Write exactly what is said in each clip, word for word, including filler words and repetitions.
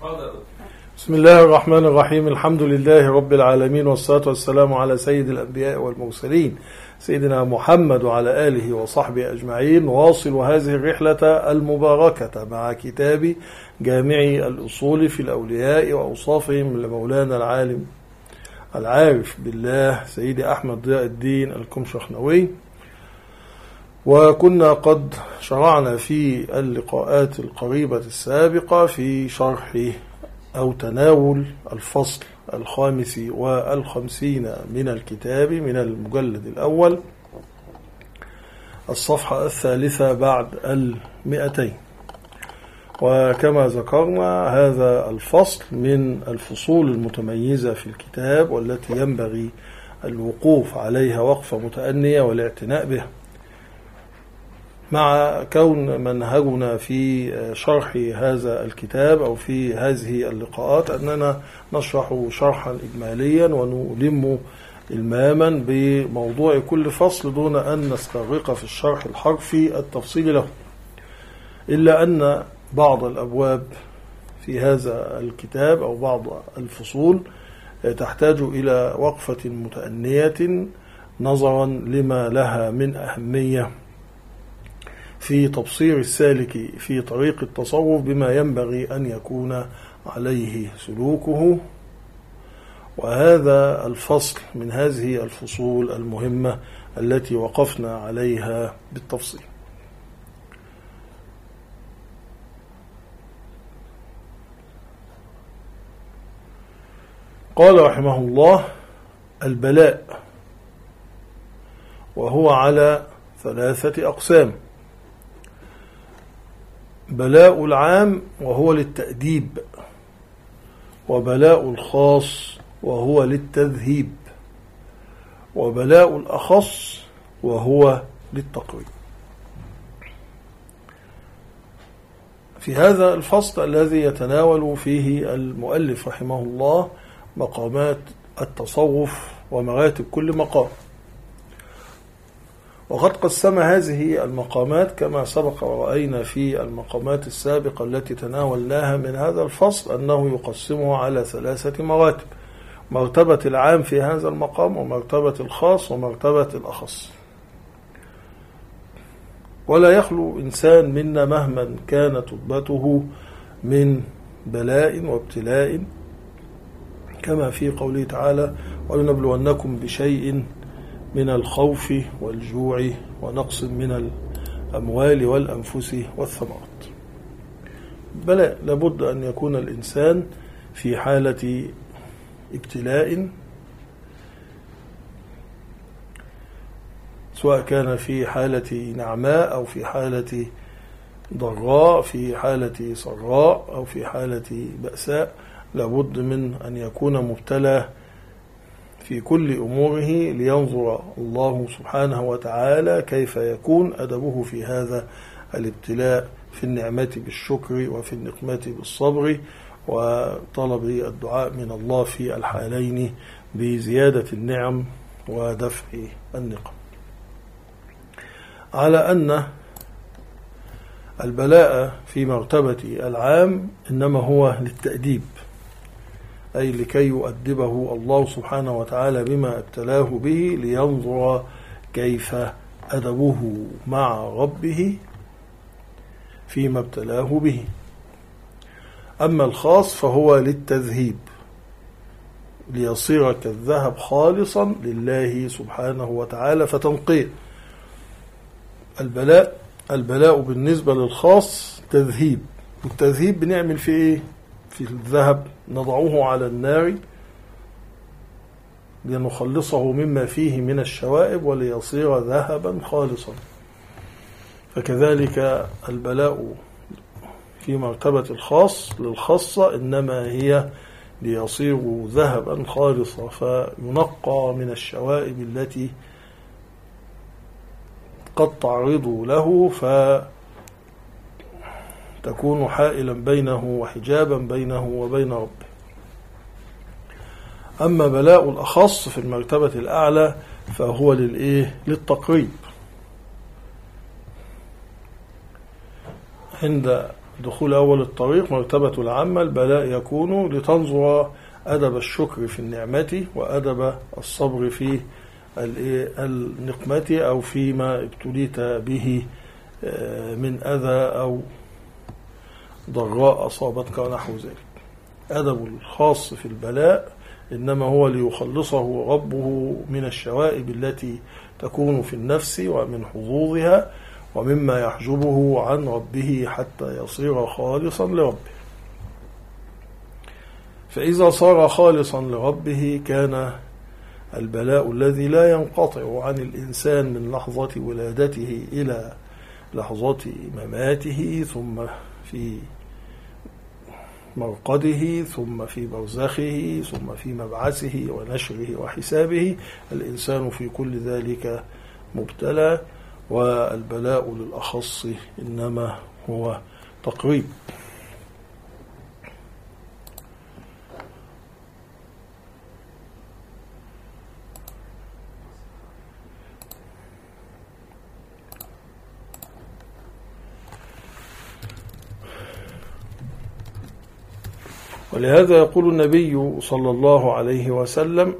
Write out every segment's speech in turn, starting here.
بسم الله الرحمن الرحيم. الحمد لله رب العالمين، والصلاة والسلام على سيد الأنبياء والمرسلين سيدنا محمد وعلى آله وصحبه أجمعين. نواصل هذه الرحلة المباركة مع كتاب جامع الأصول في الأولياء وأوصافهم لمولانا العالم العارف بالله سيدي أحمد ضياء الدين الكمشخنوي. وكنا قد شرعنا في اللقاءات القريبة السابقة في شرح أو تناول الفصل الخامس والخمسين من الكتاب من المجلد الأول، الصفحة الثالثة بعد المئتين. وكما ذكرنا هذا الفصل من الفصول المتميزة في الكتاب والتي ينبغي الوقوف عليها وقفة متأنية والاعتناء بها، مع كون منهجنا في شرح هذا الكتاب أو في هذه اللقاءات أننا نشرح شرحا إجماليا ونلم إلماما بموضوع كل فصل دون أن نستغرق في الشرح الحرفي التفصيل له، إلا أن بعض الأبواب في هذا الكتاب أو بعض الفصول تحتاج إلى وقفة متأنية نظرا لما لها من أهمية في تبصير السالك في طريق التصوف بما ينبغي أن يكون عليه سلوكه. وهذا الفصل من هذه الفصول المهمة التي وقفنا عليها بالتفصيل. قال رحمه الله: البلاء، وهو على ثلاثة أقسام: بلاء العام وهو للتأديب، وبلاء الخاص وهو للتذهيب، وبلاء الأخص وهو للتقريب. في هذا الفصل الذي يتناول فيه المؤلف رحمه الله مقامات التصوف ومراتب كل مقام، وقد قسم هذه المقامات كما سبق ورأينا في المقامات السابقة التي تناولناها من هذا الفصل أنه يقسمه على ثلاثة مراتب: مرتبة العام في هذا المقام، ومرتبة الخاص، ومرتبة الأخص. ولا يخلو إنسان منا مهما كانت رتبته من بلاء وابتلاء، كما في قوله تعالى: ولنبلونكم بشيء من الخوف والجوع ونقص من الأموال والأنفس والثمرات. بلاء، لابد أن يكون الإنسان في حالة ابتلاء، سواء كان في حالة نعماء أو في حالة ضراء، في حالة سراء أو في حالة بأساء، لابد من أن يكون مبتلى في كل أموره لينظر الله سبحانه وتعالى كيف يكون أدبه في هذا الابتلاء، في النعمة بالشكر وفي النقمة بالصبر، وطلب الدعاء من الله في الحالين بزيادة النعم ودفع النقم. على أن البلاء في مرتبة العام إنما هو للتأديب، أي لكي يؤدبه الله سبحانه وتعالى بما ابتلاه به لينظر كيف أدبه مع ربه فيما ابتلاه به. أما الخاص فهو للتذهيب، ليصير كالذهب خالصا لله سبحانه وتعالى فتنقيه. البلاء البلاء بالنسبة للخاص تذهيب، والتذهيب بنعمل فيه إيه؟ في الذهب نضعه على النار لنخلصه مما فيه من الشوائب وليصير ذهبا خالصا. فكذلك البلاء في مرتبة الخاص للخاصة إنما هي ليصير ذهبا خالصا، فينقى من الشوائب التي قد تعرض له فتكون حائلا بينه وحجابا بينه وبين ربه. أما بلاء الأخص في المرتبة الأعلى فهو للإيه؟ للتقريب. عند دخول أول الطريق مرتبة العامة البلاء يكون لتنظر أدب الشكر في النعمة وأدب الصبر في النقمة أو فيما ابتليت به من أذى أو ضراء أصابتك ونحو ذلك. أدب الخاص في البلاء إنما هو ليخلصه ربه من الشوائب التي تكون في النفس ومن حظوظها ومما يحجبه عن ربه حتى يصير خالصا لربه. فإذا صار خالصا لربه كان البلاء الذي لا ينقطع عن الإنسان من لحظة ولادته إلى لحظة مماته ثم في مرقده ثم في برزخه ثم في مبعثه ونشره وحسابه، الإنسان في كل ذلك مبتلى، والبلاء للأخص إنما هو تقريب. ولهذا يقول النبي صلى الله عليه وسلم: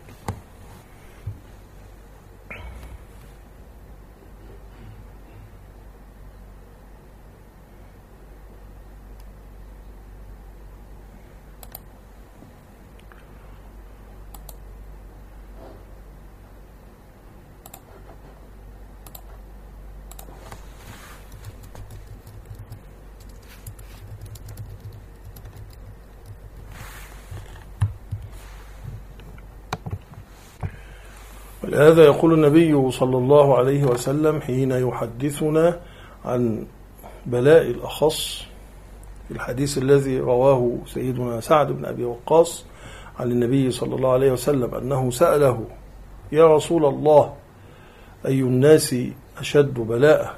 ولهذا يقول النبي صلى الله عليه وسلم حين يحدثنا عن بلاء الأخص في الحديث الذي رواه سيدنا سعد بن أبي وقاص عن النبي صلى الله عليه وسلم أنه سأله: يا رسول الله، أي الناس أشد بلاء؟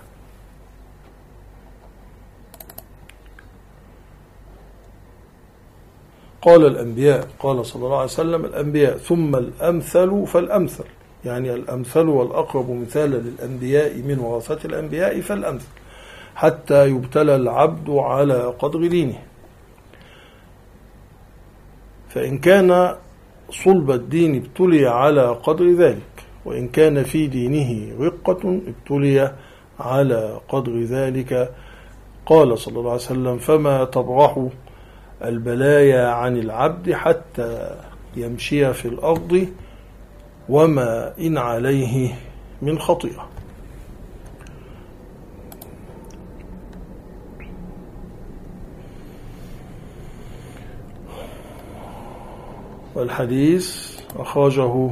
قال: الأنبياء. قال صلى الله عليه وسلم: الأنبياء ثم الأمثل فالأمثل، يعني الأمثل والأقرب مثالا للأنبياء من ورثة الأنبياء فالأمثل، حتى يبتلى العبد على قدر دينه. فإن كان صلب الدين ابتلي على قدر ذلك، وإن كان في دينه رقة ابتلي على قدر ذلك. قال صلى الله عليه وسلم: فما تبرح البلايا عن العبد حتى يمشي في الأرض وما إن عليه من خطيئة. والحديث أخرجه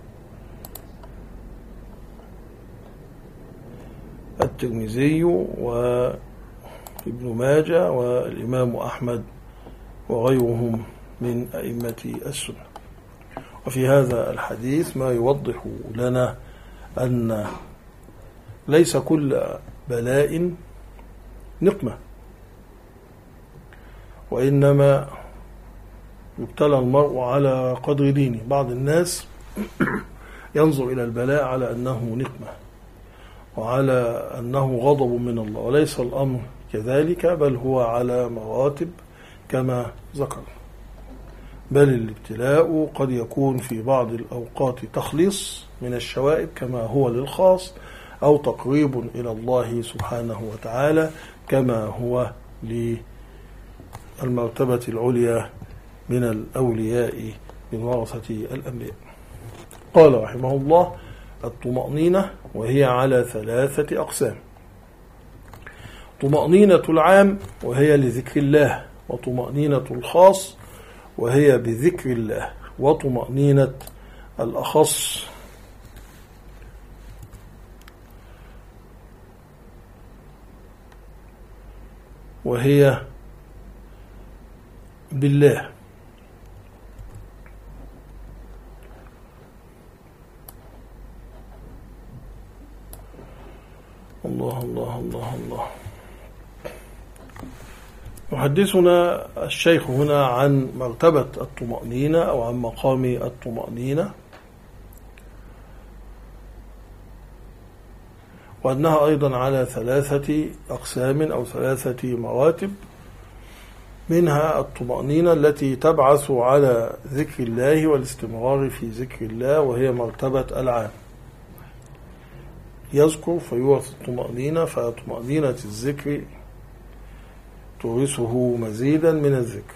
الترمذي وابن ماجه والإمام أحمد وغيرهم من أئمة السنة. وفي هذا الحديث ما يوضح لنا أن ليس كل بلاء نقمة، وإنما يبتلى المرء على قدر دينه. بعض الناس ينظر إلى البلاء على أنه نقمة وعلى أنه غضب من الله، وليس الأمر كذلك، بل هو على مراتب كما ذكر. بل الابتلاء قد يكون في بعض الأوقات تخليص من الشوائب كما هو للخاص، أو تقريب إلى الله سبحانه وتعالى كما هو للمرتبة العليا من الأولياء من ورثة الأنبياء. قال رحمه الله: الطمأنينة وهي على ثلاثة أقسام: طمأنينة العام وهي لذكر الله، وطمأنينة الخاص وهي بذكر الله، وطمأنينة الأخص وهي بالله. الله الله الله الله. يحدثنا الشيخ هنا عن مرتبة الطمأنينة أو عن مقام الطمأنينة، وأنها أيضا على ثلاثة أقسام أو ثلاثة مراتب، منها الطمأنينة التي تبعث على ذكر الله والاستمرار في ذكر الله، وهي مرتبة العام. يذكر فيورث الطمأنينة، فطمأنينة الذكر تورثه مزيدا من الذكر.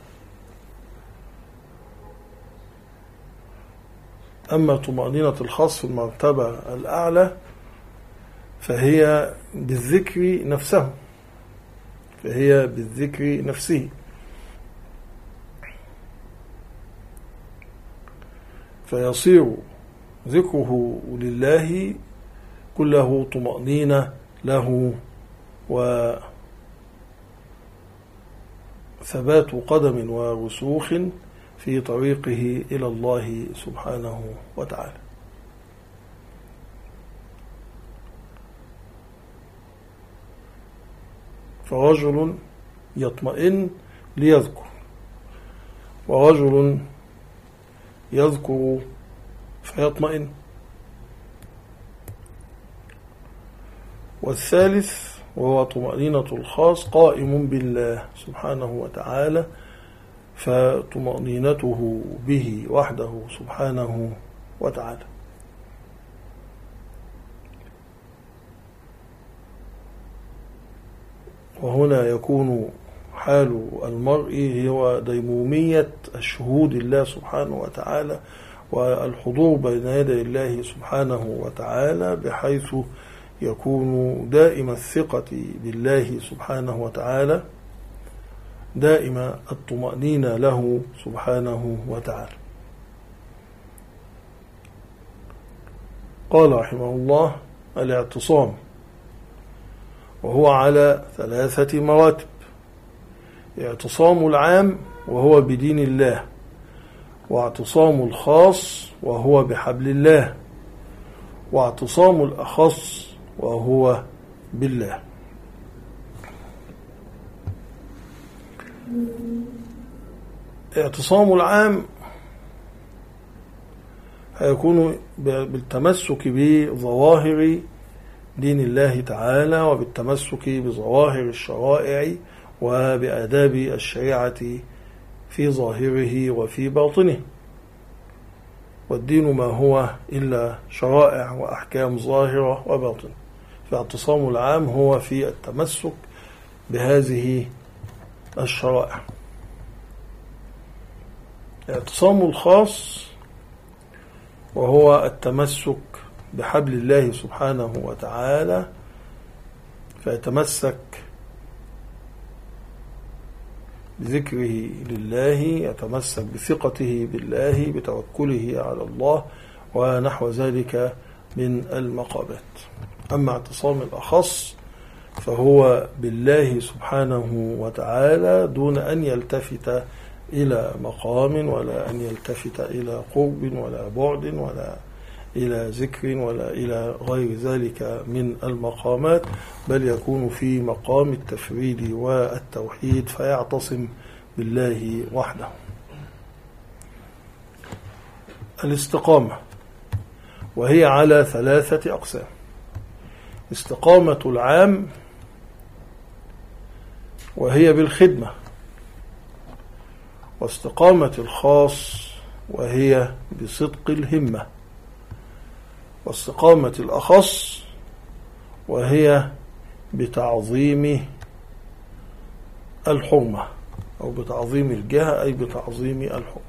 أما طمأنينة الخاص في المرتبة الأعلى فهي بالذكر نفسه، فهي بالذكر نفسه، فيصير ذكره لله كله طمأنينة له وثبات قدم ورسوخ في طريقه إلى الله سبحانه وتعالى. فرجل يطمئن ليذكر، ورجل يذكر فيطمئن. والثالث وهو طمأنينة الخاص قائم بالله سبحانه وتعالى، فطمأنينته به وحده سبحانه وتعالى. وهنا يكون حال المرء هو ديمومية الشهود الله سبحانه وتعالى والحضور بين يدي الله سبحانه وتعالى، بحيث يكون دائم الثقة بالله سبحانه وتعالى، دائم الطمأنينة له سبحانه وتعالى. قال رحمه الله: الاعتصام، وهو على ثلاثة مراتب: اعتصام العام وهو بدين الله، واعتصام الخاص وهو بحبل الله، واعتصام الأخص وهو بالله. اعتصام العام هيكون بالتمسك بظواهر دين الله تعالى، وبالتمسك بظواهر الشرائع وبآداب الشريعة في ظاهره وفي باطنه. والدين ما هو إلا شرائع وأحكام ظاهرة وباطنة. فاعتصام العام هو في التمسك بهذه الشرائع. اعتصام الخاص وهو التمسك بحبل الله سبحانه وتعالى، فيتمسك بذكره لله، يتمسك بثقته بالله، بتوكله على الله ونحو ذلك من المقامات. أما اعتصام الأخص فهو بالله سبحانه وتعالى دون أن يلتفت إلى مقام، ولا أن يلتفت إلى قرب ولا بعد ولا إلى ذكر ولا إلى غير ذلك من المقامات، بل يكون في مقام التفريد والتوحيد، فيعتصم بالله وحده. الاستقامة، وهي على ثلاثة أقسام: استقامة العام وهي بالخدمة، واستقامة الخاص وهي بصدق الهمة، واستقامة الأخص وهي بتعظيم الحرمة، أو بتعظيم الجهة، أي بتعظيم الحرمة.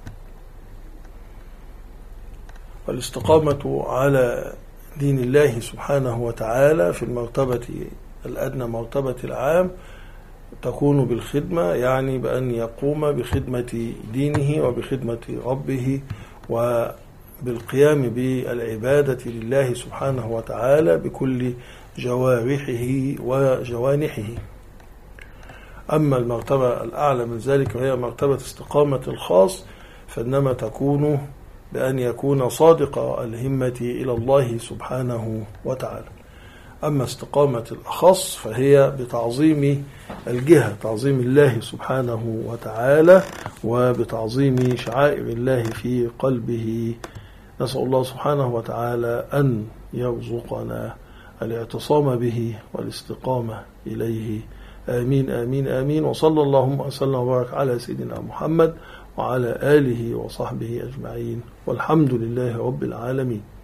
والاستقامة على دين الله سبحانه وتعالى في المرتبة الأدنى، مرتبة العام، تكون بالخدمة، يعني بأن يقوم بخدمة دينه وبخدمة ربه وبالقيام بالعبادة لله سبحانه وتعالى بكل جوارحه وجوانحه. أما المرتبة الأعلى من ذلك وهي مرتبة استقامة الخاص، فإنما تكون بأن يكون صادق الهمة إلى الله سبحانه وتعالى. أما استقامة الأخص فهي بتعظيم الجهة، تعظيم الله سبحانه وتعالى، وبتعظيم شعائر الله في قلبه. نسأل الله سبحانه وتعالى أن يرزقنا الاعتصام به والاستقامة إليه. آمين آمين آمين. وصلى اللهم وسلم وبارك على سيدنا محمد وعلى آله وصحبه أجمعين، والحمد لله رب العالمين.